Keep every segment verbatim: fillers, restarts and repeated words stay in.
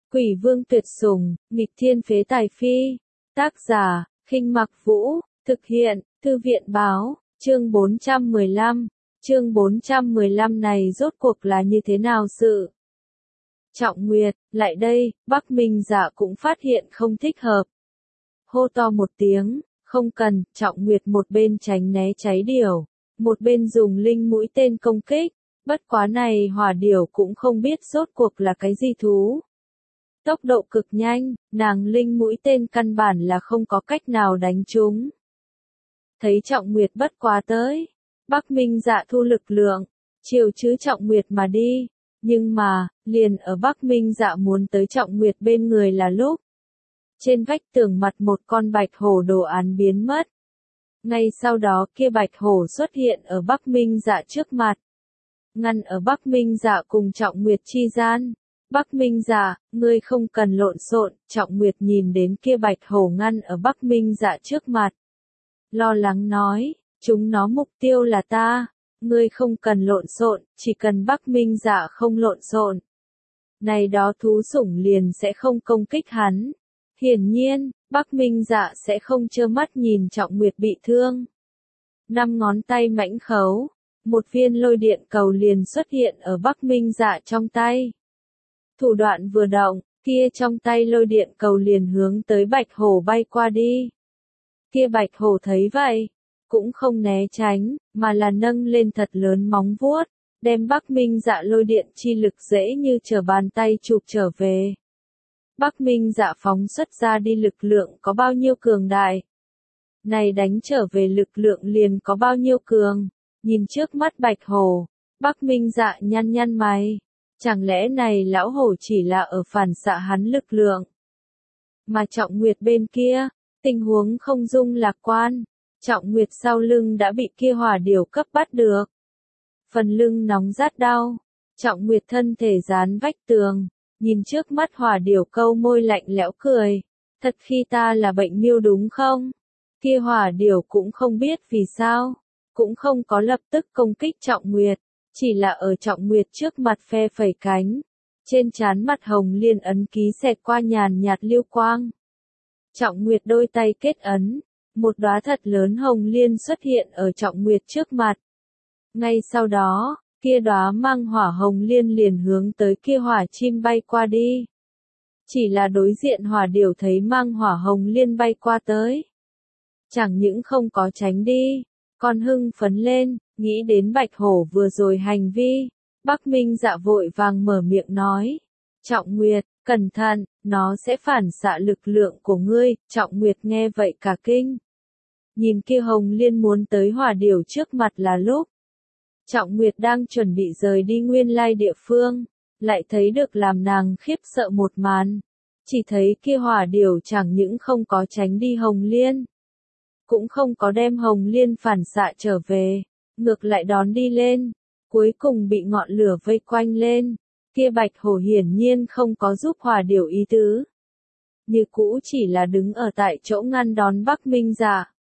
Quỷ vương tuyệt sủng, nghịch thiên phế tài phi. Tác giả, Khinh Mặc Vũ, thực hiện, Thư viện báo, chương bốn trăm mười lăm. Chương bốn trăm mười lăm này rốt cuộc là như thế nào sự? Trọng Nguyệt, lại đây, Bắc Minh Dạ cũng phát hiện không thích hợp. Hô to một tiếng, không cần, Trọng Nguyệt một bên tránh né cháy điểu, một bên dùng linh mũi tên công kích, bất quá này hỏa điểu cũng không biết rốt cuộc là cái gì thú. Tốc độ cực nhanh, nàng linh mũi tên căn bản là không có cách nào đánh trúng. Thấy Trọng Nguyệt bất quá tới, Bắc Minh Dạ thu lực lượng, chiều chứ Trọng Nguyệt mà đi, nhưng mà, liền ở Bắc Minh Dạ muốn tới Trọng Nguyệt bên người là lúc. Trên vách tường mặt một con bạch hổ đồ án biến mất. Ngay sau đó kia bạch hổ xuất hiện ở Bắc Minh Dạ trước mặt. Ngăn ở Bắc Minh Dạ cùng Trọng Nguyệt chi gian. Bắc Minh Dạ, ngươi không cần lộn xộn, Trọng Nguyệt nhìn đến kia bạch hổ ngăn ở Bắc Minh Dạ trước mặt. Lo lắng nói, chúng nó mục tiêu là ta, ngươi không cần lộn xộn, chỉ cần Bắc Minh Dạ không lộn xộn. Này đó thú sủng liền sẽ không công kích hắn. Hiển nhiên, Bắc Minh Dạ sẽ không trơ mắt nhìn Trọng Nguyệt bị thương. Năm ngón tay mãnh khấu, một viên lôi điện cầu liền xuất hiện ở Bắc Minh Dạ trong tay. Thủ đoạn vừa động, kia trong tay lôi điện cầu liền hướng tới bạch hổ bay qua đi. Kia bạch hổ thấy vậy, cũng không né tránh, mà là nâng lên thật lớn móng vuốt, đem Bắc Minh Dạ lôi điện chi lực dễ như trở bàn tay chụp trở về. Bắc Minh Dạ phóng xuất ra đi lực lượng có bao nhiêu cường đại. Này đánh trở về lực lượng liền có bao nhiêu cường, nhìn trước mắt bạch hổ, Bắc Minh Dạ nhăn nhăn mày. Chẳng lẽ này lão hổ chỉ là ở phản xạ hắn lực lượng? Mà Trọng Nguyệt bên kia, tình huống không dung lạc quan. Trọng Nguyệt sau lưng đã bị kia hỏa điểu cấp bắt được. Phần lưng nóng rát đau. Trọng Nguyệt thân thể dán vách tường, nhìn trước mắt hỏa điểu câu môi lạnh lẽo cười. Thật khi ta là bệnh miêu đúng không? Kia hỏa điểu cũng không biết vì sao, cũng không có lập tức công kích Trọng Nguyệt. Chỉ là ở Trọng Nguyệt trước mặt phe phẩy cánh, trên trán mặt hồng liên ấn ký xẹt qua nhàn nhạt lưu quang. Trọng Nguyệt đôi tay kết ấn, một đóa thật lớn hồng liên xuất hiện ở Trọng Nguyệt trước mặt. Ngay sau đó, kia đóa mang hỏa hồng liên liền hướng tới kia hỏa chim bay qua đi. Chỉ là đối diện hỏa điểu thấy mang hỏa hồng liên bay qua tới. Chẳng những không có tránh đi, còn hưng phấn lên. Nghĩ đến bạch hổ vừa rồi hành vi, Bắc Minh Dạ vội vàng mở miệng nói. Trọng Nguyệt, cẩn thận, nó sẽ phản xạ lực lượng của ngươi. Trọng Nguyệt nghe vậy cả kinh. Nhìn kia hồng liên muốn tới hỏa điểu trước mặt là lúc. Trọng Nguyệt đang chuẩn bị rời đi nguyên lai địa phương, lại thấy được làm nàng khiếp sợ một màn. Chỉ thấy kia hỏa điểu chẳng những không có tránh đi hồng liên, cũng không có đem hồng liên phản xạ trở về. Ngược lại đón đi lên, cuối cùng bị ngọn lửa vây quanh lên, kia bạch hổ hiển nhiên không có giúp hỏa điểu ý tứ. Như cũ chỉ là đứng ở tại chỗ ngăn đón Bắc Minh Dạ.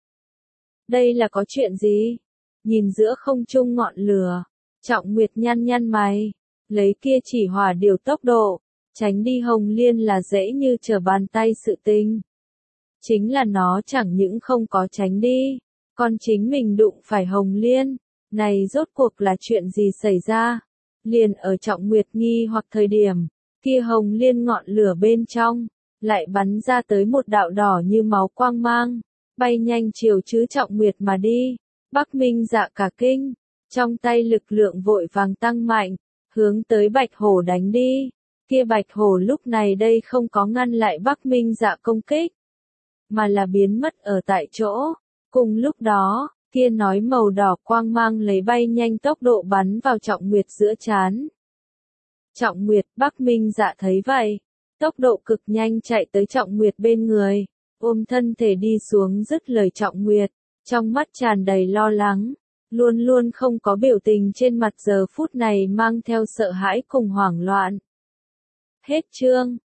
Đây là có chuyện gì? Nhìn giữa không trung ngọn lửa, Trọng Nguyệt nhăn nhăn mày, lấy kia chỉ hỏa điểu tốc độ, tránh đi hồng liên là dễ như trở bàn tay sự tình. Chính là nó chẳng những không có tránh đi, còn chính mình đụng phải hồng liên. Này rốt cuộc là chuyện gì xảy ra? Liền ở Trọng Nguyệt nghi hoặc thời điểm, kia hồng liên ngọn lửa bên trong, lại bắn ra tới một đạo đỏ như máu quang mang, bay nhanh chiều chứ Trọng Nguyệt mà đi. Bắc Minh Dạ cả kinh, trong tay lực lượng vội vàng tăng mạnh, hướng tới bạch hổ đánh đi. Kia bạch hổ lúc này đây không có ngăn lại Bắc Minh Dạ công kích, mà là biến mất ở tại chỗ. Cùng lúc đó, kia nói màu đỏ quang mang lấy bay nhanh tốc độ bắn vào Trọng Nguyệt giữa trán. Trọng Nguyệt, Bắc Minh Dạ thấy vậy, tốc độ cực nhanh chạy tới Trọng Nguyệt bên người, ôm thân thể đi xuống dứt lời Trọng Nguyệt, trong mắt tràn đầy lo lắng, luôn luôn không có biểu tình trên mặt giờ phút này mang theo sợ hãi cùng hoảng loạn. Hết chương.